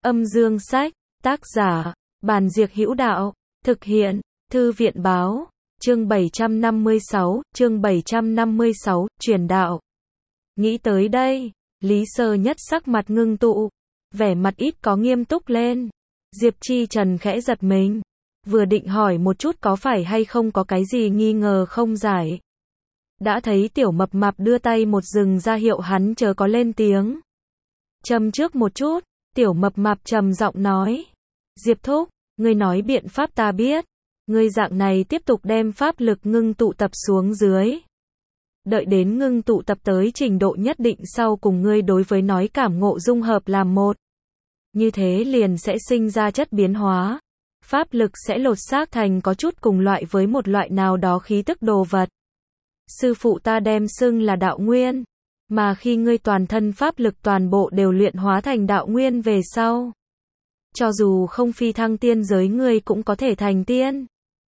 Âm dương sách, tác giả, Bàn Diệc Hữu Đạo, thực hiện, Thư viện báo, chương 756, truyền đạo. Nghĩ tới đây, Lý Sơ Nhất sắc mặt ngưng tụ, vẻ mặt ít có nghiêm túc lên. Diệp Chi Trần khẽ giật mình, vừa định hỏi một chút có phải hay không có cái gì nghi ngờ không giải. Đã thấy Tiểu Mập Mạp đưa tay một dừng ra hiệu hắn chớ có lên tiếng. Châm trước một chút, Tiểu Mập Mạp trầm giọng nói. Diệp thúc, ngươi nói biện pháp ta biết. Ngươi dạng này tiếp tục đem pháp lực ngưng tụ tập xuống dưới. Đợi đến ngưng tụ tập tới trình độ nhất định sau cùng ngươi đối với nói cảm ngộ dung hợp làm một. Như thế liền sẽ sinh ra chất biến hóa. Pháp lực sẽ lột xác thành có chút cùng loại với một loại nào đó khí tức đồ vật. Sư phụ ta đem xưng là đạo nguyên. Mà khi ngươi toàn thân pháp lực toàn bộ đều luyện hóa thành đạo nguyên về sau. Cho dù không phi thăng tiên giới ngươi cũng có thể thành tiên.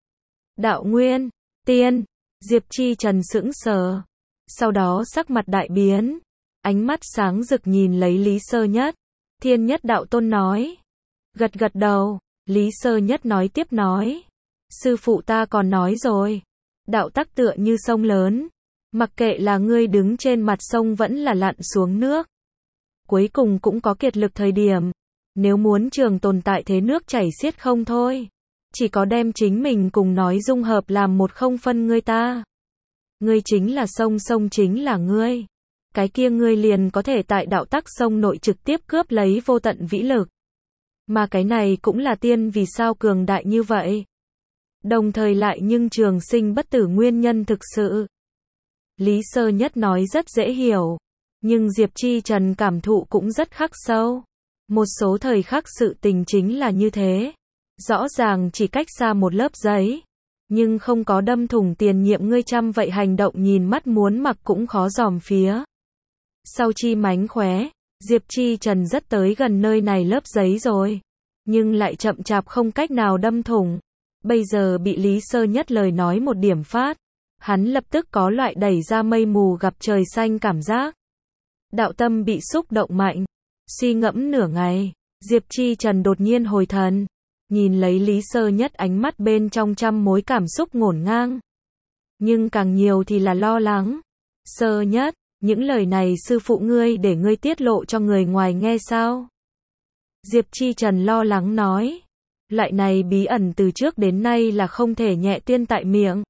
Đạo nguyên, tiên, Diệp Chi Trần sững sờ. Sau đó sắc mặt đại biến. Ánh mắt sáng rực nhìn lấy Lý Sơ Nhất. Thiên Nhất Đạo Tôn nói. Gật gật đầu, Lý Sơ Nhất nói tiếp nói. Sư phụ ta còn nói rồi. Đạo tắc tựa như sông lớn. Mặc kệ là ngươi đứng trên mặt sông vẫn là lặn xuống nước. Cuối cùng cũng có kiệt lực thời điểm. Nếu muốn trường tồn tại thế nước chảy xiết không thôi. Chỉ có đem chính mình cùng nói dung hợp làm một không phân ngươi ta. Ngươi chính là sông, sông chính là ngươi. Cái kia ngươi liền có thể tại đạo tắc sông nội trực tiếp cướp lấy vô tận vĩ lực. Mà cái này cũng là tiên vì sao cường đại như vậy. Đồng thời lại nhưng trường sinh bất tử nguyên nhân thực sự. Lý Sơ Nhất nói rất dễ hiểu. Nhưng Diệp Chi Trần cảm thụ cũng rất khắc sâu. Một số thời khắc sự tình chính là như thế. Rõ ràng chỉ cách xa một lớp giấy. Nhưng không có đâm thủng tiền nhiệm ngươi trăm vậy hành động nhìn mắt muốn mặc cũng khó dòm phía. Sau chi mánh khóe, Diệp Chi Trần rất tới gần nơi này lớp giấy rồi. Nhưng lại chậm chạp không cách nào đâm thủng. Bây giờ bị Lý Sơ Nhất lời nói một điểm phát. Hắn lập tức có loại đẩy ra mây mù gặp trời xanh cảm giác. Đạo tâm bị xúc động mạnh. Suy ngẫm nửa ngày, Diệp Chi Trần đột nhiên hồi thần. Nhìn lấy Lý Sơ Nhất ánh mắt bên trong trăm mối cảm xúc ngổn ngang. Nhưng càng nhiều thì là lo lắng. Sơ Nhất, những lời này sư phụ ngươi để ngươi tiết lộ cho người ngoài nghe sao? Diệp Chi Trần lo lắng nói. Loại này bí ẩn từ trước đến nay là không thể nhẹ tiên tại miệng.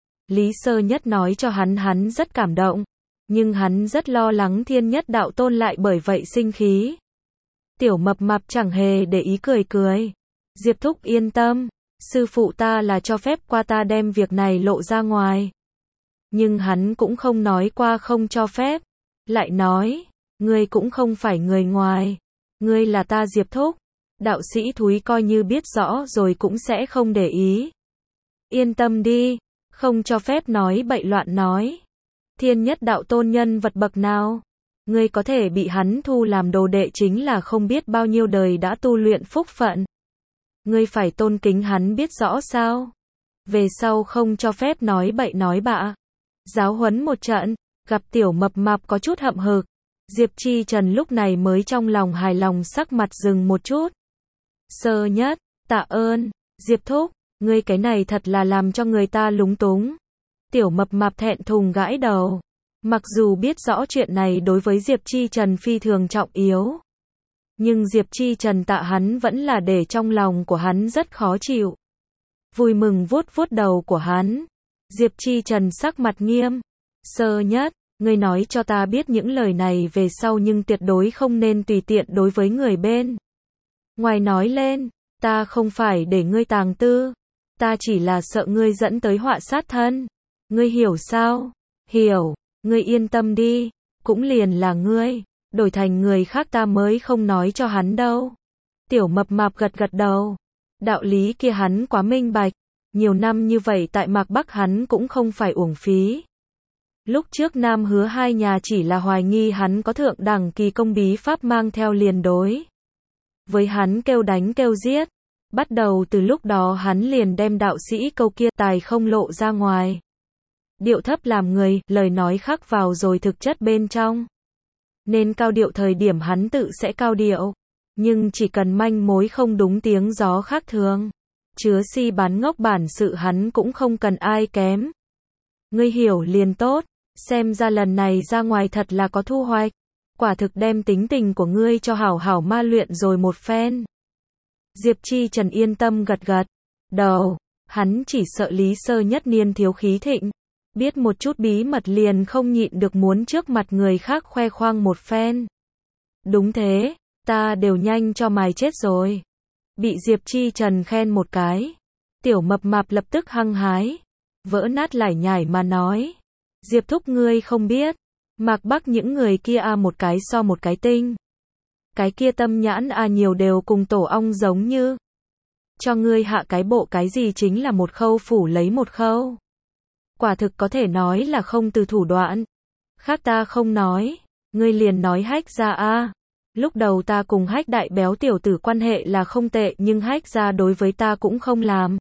Lý Sơ Nhất nói cho hắn rất cảm động. Nhưng hắn rất lo lắng Thiên Nhất Đạo Tôn lại bởi vậy sinh khí. Tiểu Mập Mạp chẳng hề để ý cười cười. Diệp thúc yên tâm. Sư phụ ta là cho phép qua ta đem việc này lộ ra ngoài. Nhưng hắn cũng không nói qua không cho phép. Lại nói. Ngươi cũng không phải người ngoài. Ngươi là ta Diệp thúc. Đạo sĩ thúi coi như biết rõ rồi cũng sẽ không để ý. Yên tâm đi. Không cho phép nói bậy loạn nói. Thiên Nhất Đạo Tôn nhân vật bậc nào? Ngươi có thể bị hắn thu làm đồ đệ chính là không biết bao nhiêu đời đã tu luyện phúc phận. Ngươi phải tôn kính hắn biết rõ sao? Về sau không cho phép nói bậy nói bạ. Giáo huấn một trận, gặp Tiểu Mập Mạp có chút hậm hực. Diệp Chi Trần lúc này mới trong lòng hài lòng sắc mặt dừng một chút. Sơ Nhất, tạ ơn, Diệp thúc, ngươi cái này thật là làm cho người ta lúng túng. Tiểu Mập Mạp thẹn thùng gãi đầu. Mặc dù biết rõ chuyện này đối với Diệp Chi Trần phi thường trọng yếu. Nhưng Diệp Chi Trần tạ hắn vẫn là để trong lòng của hắn rất khó chịu. Vui mừng vuốt vuốt đầu của hắn. Diệp Chi Trần sắc mặt nghiêm. Sơ Nhất, ngươi nói cho ta biết những lời này về sau nhưng tuyệt đối không nên tùy tiện đối với người bên. Ngoài nói lên, ta không phải để ngươi tàng tư. Ta chỉ là sợ ngươi dẫn tới họa sát thân. Ngươi hiểu sao? Hiểu, ngươi yên tâm đi. Cũng liền là ngươi. Đổi thành người khác ta mới không nói cho hắn đâu. Tiểu Mập Mạp gật gật đầu. Đạo lý kia hắn quá minh bạch. Nhiều năm như vậy tại Mạc Bắc hắn cũng không phải uổng phí. Lúc trước Nam Hứa hai nhà chỉ là hoài nghi hắn có thượng đẳng kỳ công bí pháp mang theo liền đối. Với hắn kêu đánh kêu giết. Bắt đầu từ lúc đó hắn liền đem đạo sĩ câu kia tài không lộ ra ngoài. Điệu thấp làm người, lời nói khắc vào rồi thực chất bên trong. Nên cao điệu thời điểm hắn tự sẽ cao điệu. Nhưng chỉ cần manh mối không đúng tiếng gió khác thường, chứa si bán ngốc bản sự hắn cũng không cần ai kém. Ngươi hiểu liền tốt, xem ra lần này ra ngoài thật là có thu hoạch. Quả thực đem tính tình của ngươi cho hảo hảo ma luyện rồi một phen. Diệp Chi Trần yên tâm gật gật đầu, hắn chỉ sợ Lý Sơ Nhất niên thiếu khí thịnh, biết một chút bí mật liền không nhịn được muốn trước mặt người khác khoe khoang một phen. Đúng thế, ta đều nhanh cho mày chết rồi. Bị Diệp Chi Trần khen một cái, tiểu mập mạp lập tức hăng hái, vỡ nát lải nhải mà nói. Diệp thúc ngươi không biết, Mạc Bắc những người kia một cái so một cái tinh. Cái kia tâm nhãn nhiều đều cùng tổ ong giống như. Cho ngươi hạ cái bộ cái gì chính là một khâu phủ lấy một khâu. Quả thực có thể nói là không từ thủ đoạn. Khác ta không nói, ngươi liền nói Hách gia Lúc đầu ta cùng Hách đại béo tiểu tử quan hệ là không tệ nhưng Hách gia đối với ta cũng không làm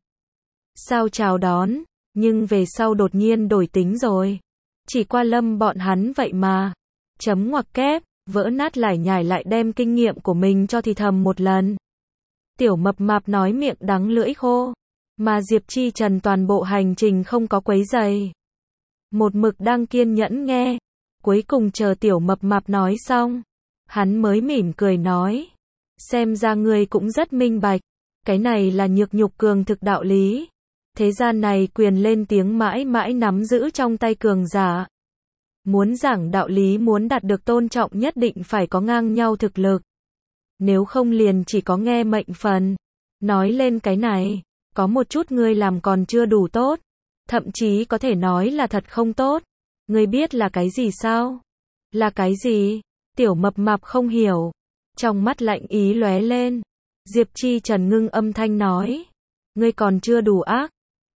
sao chào đón, nhưng về sau đột nhiên đổi tính rồi. Chỉ qua Lâm bọn hắn vậy mà. Chấm ngoặc kép, vỡ nát lải nhải lại đem kinh nghiệm của mình cho thì thầm một lần. Tiểu mập mạp nói miệng đắng lưỡi khô, mà Diệp Chi Trần toàn bộ hành trình không có quấy giày. Một mực đang kiên nhẫn nghe, cuối cùng chờ tiểu mập mạp nói xong, hắn mới mỉm cười nói. Xem ra ngươi cũng rất minh bạch, cái này là nhược nhục cường thực đạo lý. Thế gian này quyền lên tiếng mãi mãi nắm giữ trong tay cường giả. Muốn giảng đạo lý muốn đạt được tôn trọng nhất định phải có ngang nhau thực lực. Nếu không liền chỉ có nghe mệnh phần. Nói lên cái này, có một chút ngươi làm còn chưa đủ tốt. Thậm chí có thể nói là thật không tốt. Ngươi biết là cái gì sao? Là cái gì? Tiểu mập mạp không hiểu. Trong mắt lạnh ý lóe lên. Diệp Chi Trần ngưng âm thanh nói. Ngươi còn chưa đủ ác.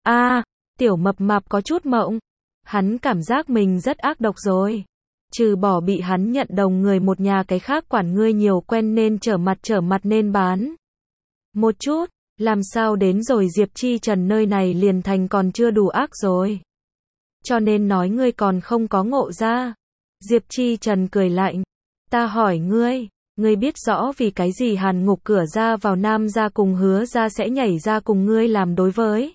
Tiểu mập mạp có chút mộng. Hắn cảm giác mình rất ác độc rồi. Trừ bỏ bị hắn nhận đồng người một nhà cái khác quản ngươi nhiều quen nên trở mặt nên bán. Một chút, làm sao đến rồi Diệp Chi Trần nơi này liền thành còn chưa đủ ác rồi. Cho nên nói ngươi còn không có ngộ ra. Diệp Chi Trần cười lạnh. Ta hỏi ngươi, ngươi biết rõ vì cái gì Hàn Ngục cửa ra vào Nam gia cùng Hứa gia sẽ nhảy ra cùng ngươi làm đối với.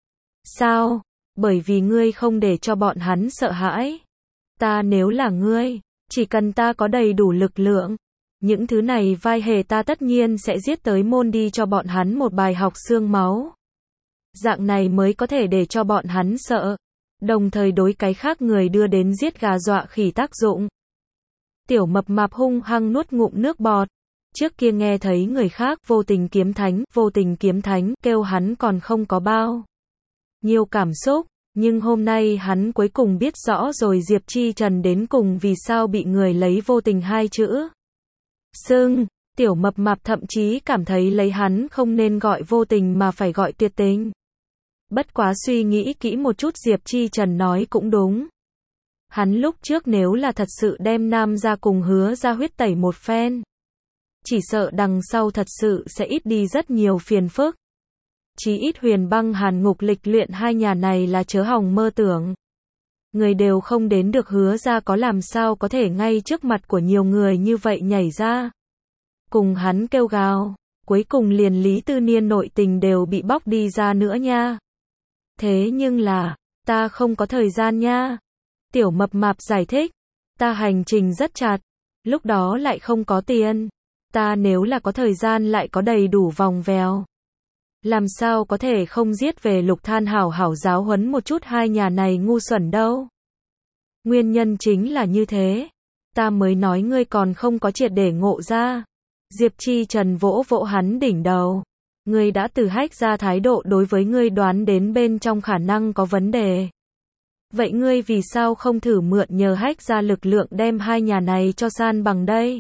Sao? Bởi vì ngươi không để cho bọn hắn sợ hãi. Ta nếu là ngươi, chỉ cần ta có đầy đủ lực lượng, những thứ này vai hề ta tất nhiên sẽ giết tới môn đi cho bọn hắn một bài học xương máu. Dạng này mới có thể để cho bọn hắn sợ, đồng thời đối cái khác người đưa đến giết gà dọa khỉ tác dụng. Tiểu mập mạp hung hăng nuốt ngụm nước bọt. Trước kia nghe thấy người khác vô tình kiếm thánh kêu hắn còn không có bao nhiều cảm xúc, nhưng hôm nay hắn cuối cùng biết rõ rồi Diệp Chi Trần đến cùng vì sao bị người lấy vô tình hai chữ xưng. Tiểu mập mạp thậm chí cảm thấy lấy hắn không nên gọi vô tình mà phải gọi tuyệt tình. Bất quá suy nghĩ kỹ một chút Diệp Chi Trần nói cũng đúng. Hắn lúc trước nếu là thật sự đem Nam gia cùng Hứa gia huyết tẩy một phen, chỉ sợ đằng sau thật sự sẽ ít đi rất nhiều phiền phức. Chí ít Huyền Băng Hàn Ngục lịch luyện hai nhà này là chớ hòng mơ tưởng. Người đều không đến được Hứa gia có làm sao có thể ngay trước mặt của nhiều người như vậy nhảy ra. Cùng hắn kêu gào, cuối cùng liền Lý Tư Niên nội tình đều bị bóc đi ra nữa nha. Thế nhưng là, ta không có thời gian nha. Tiểu mập mạp giải thích, ta hành trình rất chặt, lúc đó lại không có tiền. Ta nếu là có thời gian lại có đầy đủ vòng vèo. Làm sao có thể không giết về Lục Than hảo hảo giáo huấn một chút hai nhà này ngu xuẩn đâu. Nguyên nhân chính là như thế. Ta mới nói ngươi còn không có triệt để ngộ ra. Diệp Chi Trần vỗ vỗ hắn đỉnh đầu. Ngươi đã từ Hách ra thái độ đối với ngươi đoán đến bên trong khả năng có vấn đề. Vậy ngươi vì sao không thử mượn nhờ Hách ra lực lượng đem hai nhà này cho san bằng đây?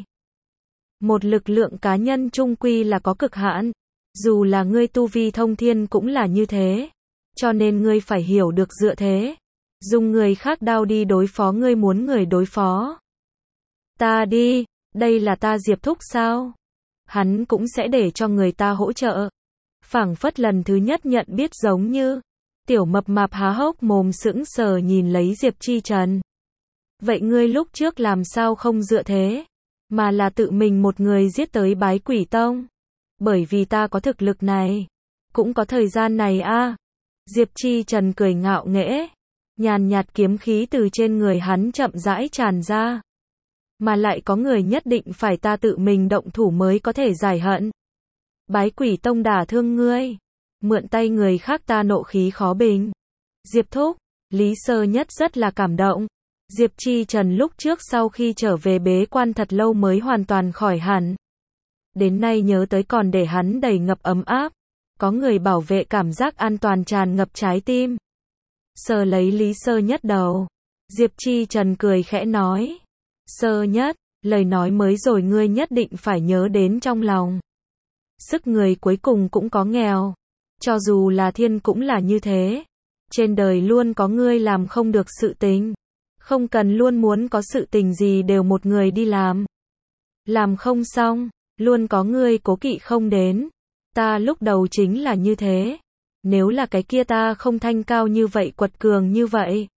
Một lực lượng cá nhân chung quy là có cực hạn. Dù là ngươi tu vi thông thiên cũng là như thế. Cho nên ngươi phải hiểu được dựa thế. Dùng người khác đao đi đối phó ngươi muốn người đối phó. Ta đi, đây là ta Diệp thúc sao? Hắn cũng sẽ để cho người ta hỗ trợ. Phảng phất lần thứ nhất nhận biết giống như. Tiểu mập mạp há hốc mồm sững sờ nhìn lấy Diệp Chi Trần. Vậy ngươi lúc trước làm sao không dựa thế? mà là tự mình một người giết tới Bái Quỷ Tông. Bởi vì ta có thực lực này, cũng có thời gian này a. Diệp Chi Trần cười ngạo nghễ, nhàn nhạt kiếm khí từ trên người hắn chậm rãi tràn ra. Mà lại có người nhất định phải ta tự mình động thủ mới có thể giải hận. Bái Quỷ Tông đả thương ngươi, mượn tay người khác ta nộ khí khó bình. Diệp thúc, Lý Sơ Nhất rất là cảm động. Diệp Chi Trần lúc trước sau khi trở về bế quan thật lâu mới hoàn toàn khỏi hẳn. Đến nay nhớ tới còn để hắn đầy ngập ấm áp. Có người bảo vệ cảm giác an toàn tràn ngập trái tim. Sờ lấy Lý Sơ Nhất đầu. Diệp Chi Trần cười khẽ nói. Sơ Nhất, lời nói mới rồi ngươi nhất định phải nhớ đến trong lòng. Sức người cuối cùng cũng có nghèo. Cho dù là thiên cũng là như thế. Trên đời luôn có ngươi làm không được sự tình. Không cần luôn muốn có sự tình gì đều một người đi làm. Làm không xong, luôn có ngươi cố kỵ không đến. Ta lúc đầu chính là như thế. Nếu là cái kia ta không thanh cao như vậy quật cường như vậy.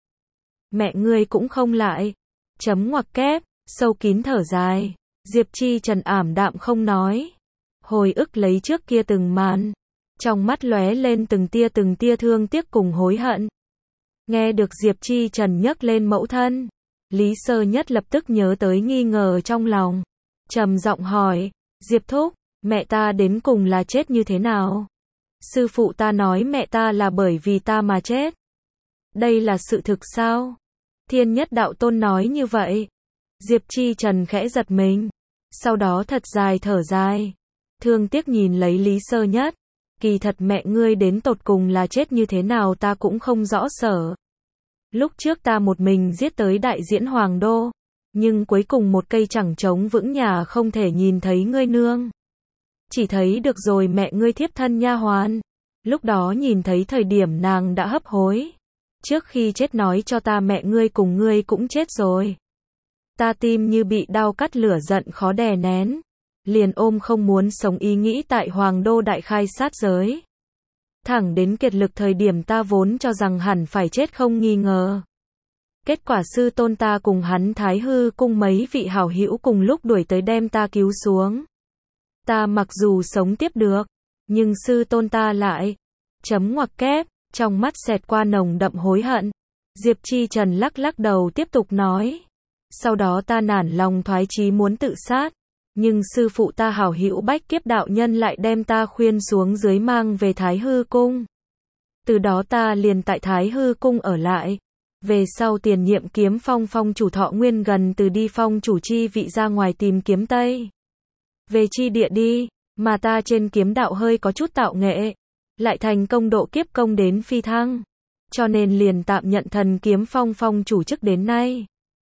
Mẹ ngươi cũng không lại. Chấm ngoặc kép, sâu kín thở dài. Diệp Chi Trần ảm đạm không nói. Hồi ức lấy trước kia từng màn. Trong mắt lóe lên từng tia thương tiếc cùng hối hận. Nghe được Diệp Chi Trần nhắc lên mẫu thân. Lý Sơ Nhất lập tức nhớ tới nghi ngờ trong lòng. Trầm giọng hỏi. Diệp thúc, mẹ ta đến cùng là chết như thế nào? Sư phụ ta nói mẹ ta là bởi vì ta mà chết. Đây là sự thực sao? Thiên Nhất Đạo Tôn nói như vậy. Diệp Chi Trần khẽ giật mình. Sau đó thật dài thở dài. Thương tiếc nhìn lấy Lý Sơ Nhất. Kỳ thật mẹ ngươi đến tột cùng là chết như thế nào ta cũng không rõ sở. Lúc trước ta một mình giết tới đại diễn Hoàng Đô. Nhưng cuối cùng một cây chẳng trống vững nhà không thể nhìn thấy ngươi nương. Chỉ thấy được rồi mẹ ngươi thiếp thân nha hoàn. Lúc đó nhìn thấy thời điểm nàng đã hấp hối. Trước khi chết nói cho ta mẹ ngươi cùng ngươi cũng chết rồi. Ta tim như bị đau cắt lửa giận khó đè nén. Liền ôm không muốn sống ý nghĩ tại Hoàng Đô đại khai sát giới. Thẳng đến kiệt lực thời điểm ta vốn cho rằng hẳn phải chết không nghi ngờ. Kết quả sư tôn ta cùng hắn Thái Hư cung mấy vị hảo hữu cùng lúc đuổi tới đem ta cứu xuống. Ta mặc dù sống tiếp được, nhưng sư tôn ta lại. Chấm ngoặc kép, trong mắt xẹt qua nồng đậm hối hận. Diệp Chi Trần lắc lắc đầu tiếp tục nói. Sau đó ta nản lòng thoái chí muốn tự sát. Nhưng sư phụ ta hảo hữu Bách Kiếp đạo nhân lại đem ta khuyên xuống dưới mang về Thái Hư cung. Từ đó ta liền tại Thái Hư cung ở lại. Về sau tiền nhiệm kiếm phong chủ Thọ Nguyên gần từ đi phong chủ chi vị ra ngoài tìm kiếm Tây. Về chi địa đi, mà ta trên kiếm đạo hơi có chút tạo nghệ. Lại thành công độ kiếp công đến phi thăng. Cho nên liền tạm nhận thần kiếm phong chủ chức đến nay.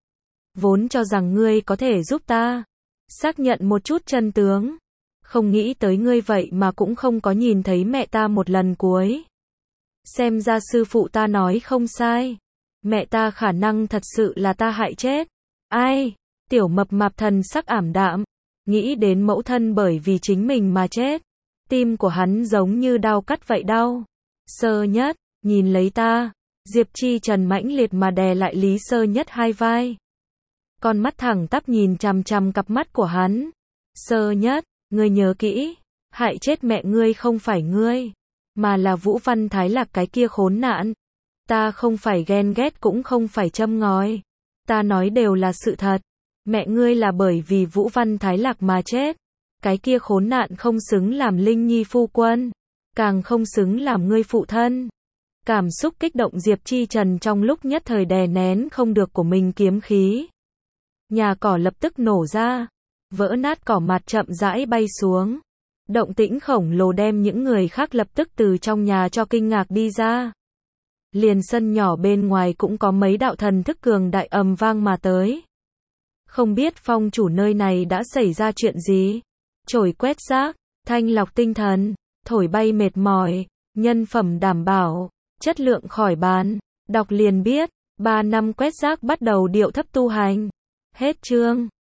Vốn cho rằng ngươi có thể giúp ta xác nhận một chút chân tướng. Không nghĩ tới ngươi vậy mà cũng không có nhìn thấy mẹ ta một lần cuối. Xem ra sư phụ ta nói không sai. Mẹ ta khả năng thật sự là ta hại chết. Ai? Tiểu mập mạp thần sắc ảm đạm. Nghĩ đến mẫu thân bởi vì chính mình mà chết. Tim của hắn giống như đau cắt vậy đau. Sơ Nhất, nhìn lấy ta. Diệp Chi Trần mãnh liệt mà đè lại Lý Sơ Nhất hai vai. Con mắt thẳng tắp nhìn chằm chằm cặp mắt của hắn. Sơ Nhất, ngươi nhớ kỹ. Hại chết mẹ ngươi không phải ngươi. Mà là Vũ Văn Thái Lạc cái kia khốn nạn. Ta không phải ghen ghét cũng không phải châm ngòi. Ta nói đều là sự thật. Mẹ ngươi là bởi vì Vũ Văn Thái Lạc mà chết. Cái kia khốn nạn không xứng làm Linh Nhi phu quân. Càng không xứng làm ngươi phụ thân. Cảm xúc kích động Diệp Chi Trần trong lúc nhất thời đè nén không được của mình kiếm khí. Nhà cỏ lập tức nổ ra. Vỡ nát cỏ mặt chậm rãi bay xuống. Động tĩnh khổng lồ đem những người khác lập tức từ trong nhà cho kinh ngạc đi ra. Liền sân nhỏ bên ngoài cũng có mấy đạo thần thức cường đại ầm vang mà tới. Không biết phong chủ nơi này đã xảy ra chuyện gì. Chổi quét rác, thanh lọc tinh thần, thổi bay mệt mỏi, nhân phẩm đảm bảo, chất lượng khỏi bàn. Đọc liền biết, 3 năm quét rác bắt đầu điệu thấp tu hành. Hết chương.